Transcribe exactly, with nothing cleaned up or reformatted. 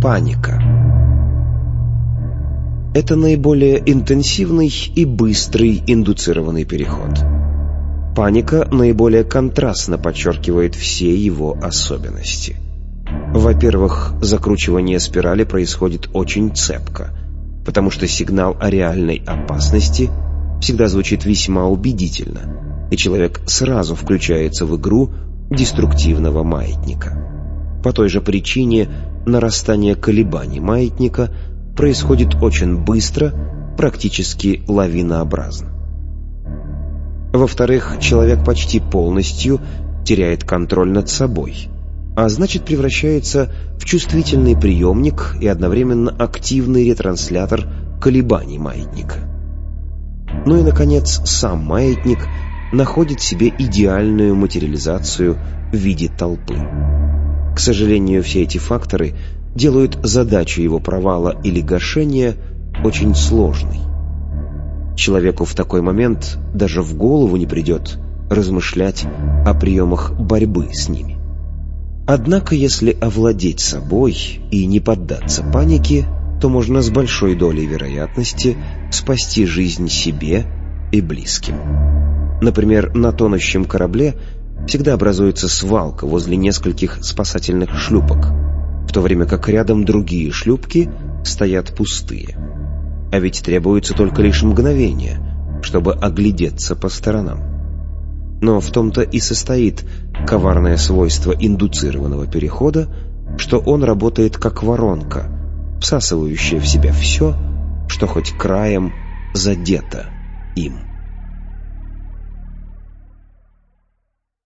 Паника. Это наиболее интенсивный и быстрый индуцированный переход. Паника наиболее контрастно подчеркивает все его особенности. Во-первых, закручивание спирали происходит очень цепко, потому что сигнал о реальной опасности всегда звучит весьма убедительно, и человек сразу включается в игру деструктивного маятника. По той же причине нарастание колебаний маятника происходит очень быстро, практически лавинообразно. Во-вторых, человек почти полностью теряет контроль над собой, а значит превращается в чувствительный приемник и одновременно активный ретранслятор колебаний маятника. Ну и, наконец, сам маятник находит себе идеальную материализацию в виде толпы. К сожалению, все эти факторы делают задачу его провала или гашения очень сложной. Человеку в такой момент даже в голову не придет размышлять о приемах борьбы с ними. Однако, если овладеть собой и не поддаться панике, то можно с большой долей вероятности спасти жизнь себе и близким. Например, на тонущем корабле всегда образуется свалка возле нескольких спасательных шлюпок, в то время как рядом другие шлюпки стоят пустые. А ведь требуется только лишь мгновение, чтобы оглядеться по сторонам. Но в том-то и состоит коварное свойство индуцированного перехода, что он работает как воронка, всасывающая в себя все, что хоть краем задето им.